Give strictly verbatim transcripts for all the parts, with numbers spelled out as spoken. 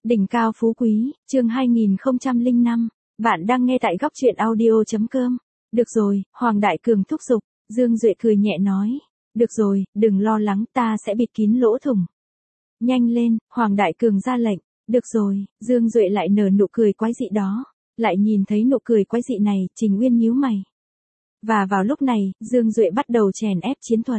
Đỉnh cao phú quý, chương hai nghìn không trăm lẻ năm. Bạn đang nghe tại góc truyện audio chấm com. Được rồi, Hoàng Đại Cường thúc giục. Dương Duệ cười nhẹ nói. Được rồi, đừng lo lắng, ta sẽ bịt kín lỗ thủng. Nhanh lên, Hoàng Đại Cường ra lệnh. Được rồi, Dương Duệ lại nở nụ cười quái dị đó. Lại nhìn thấy nụ cười quái dị này, Trình Uyên nhíu mày. Và vào lúc này, Dương Duệ bắt đầu chèn ép chiến thuật.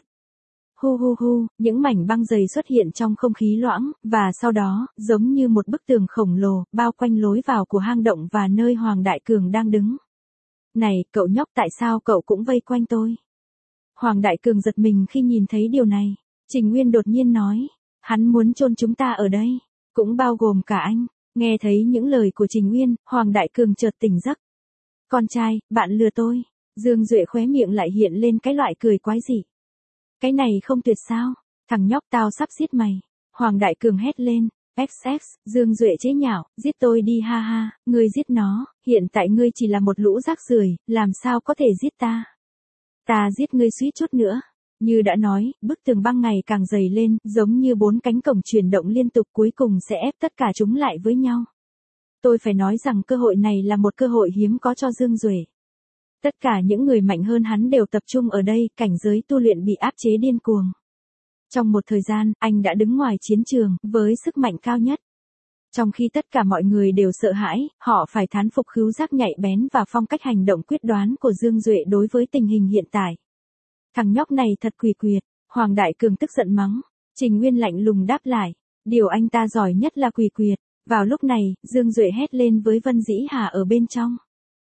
Hu hu hu, những mảnh băng dày xuất hiện trong không khí loãng, và sau đó, giống như một bức tường khổng lồ, bao quanh lối vào của hang động và nơi Hoàng Đại Cường đang đứng. Này, cậu nhóc, tại sao cậu cũng vây quanh tôi? Hoàng Đại Cường giật mình khi nhìn thấy điều này. Trình Uyên đột nhiên nói, hắn muốn chôn chúng ta ở đây, cũng bao gồm cả anh. Nghe thấy những lời của Trình Uyên, Hoàng Đại Cường chợt tỉnh giấc. Con trai, bạn lừa tôi. Dương Duệ khóe miệng lại hiện lên cái loại cười quái dị. Cái này không tuyệt sao? Thằng nhóc, tao sắp giết mày. Hoàng Đại Cường hét lên. ích ích, Dương Duệ chế nhạo, giết tôi đi ha ha, ngươi giết nó, hiện tại ngươi chỉ là một lũ rác rưởi, làm sao có thể giết ta? Ta giết ngươi suýt chút nữa. Như đã nói, bức tường băng ngày càng dày lên, giống như bốn cánh cổng chuyển động liên tục, cuối cùng sẽ ép tất cả chúng lại với nhau. Tôi phải nói rằng cơ hội này là một cơ hội hiếm có cho Dương Duệ. Tất cả những người mạnh hơn hắn đều tập trung ở đây, cảnh giới tu luyện bị áp chế điên cuồng. Trong một thời gian, anh đã đứng ngoài chiến trường, với sức mạnh cao nhất. Trong khi tất cả mọi người đều sợ hãi, họ phải thán phục khứu giác nhạy bén và phong cách hành động quyết đoán của Dương Duệ đối với tình hình hiện tại. Thằng nhóc này thật quỷ quyệt, Hoàng Đại Cường tức giận mắng. Trình Uyên lạnh lùng đáp lại, điều anh ta giỏi nhất là quỷ quyệt. Vào lúc này, Dương Duệ hét lên với Vân Dĩ Hà ở bên trong.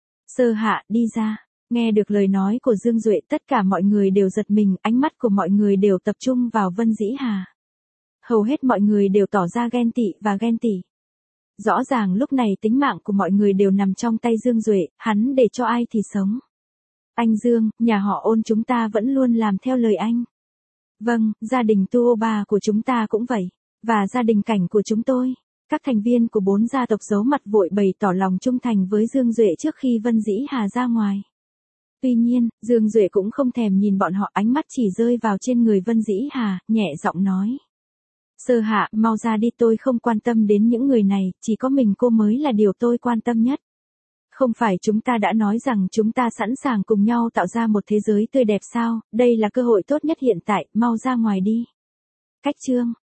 Sơ Hạ, đi ra. Nghe được lời nói của Dương Duệ, tất cả mọi người đều giật mình, ánh mắt của mọi người đều tập trung vào Vân Dĩ Hà. Hầu hết mọi người đều tỏ ra ghen tị và ghen tị. Rõ ràng lúc này tính mạng của mọi người đều nằm trong tay Dương Duệ, hắn để cho ai thì sống. Anh Dương, nhà họ Ôn chúng ta vẫn luôn làm theo lời anh. Vâng, gia đình Tuoba của chúng ta cũng vậy. Và gia đình Cảnh của chúng tôi. Các thành viên của bốn gia tộc giấu mặt vội bày tỏ lòng trung thành với Dương Duệ trước khi Vân Dĩ Hà ra ngoài. Tuy nhiên, Dương Duệ cũng không thèm nhìn bọn họ, ánh mắt chỉ rơi vào trên người Vân Dĩ Hà, nhẹ giọng nói. Sơ Hạ, mau ra đi, tôi không quan tâm đến những người này, chỉ có mình cô mới là điều tôi quan tâm nhất. Không phải chúng ta đã nói rằng chúng ta sẵn sàng cùng nhau tạo ra một thế giới tươi đẹp sao, đây là cơ hội tốt nhất hiện tại, mau ra ngoài đi. Cách chương.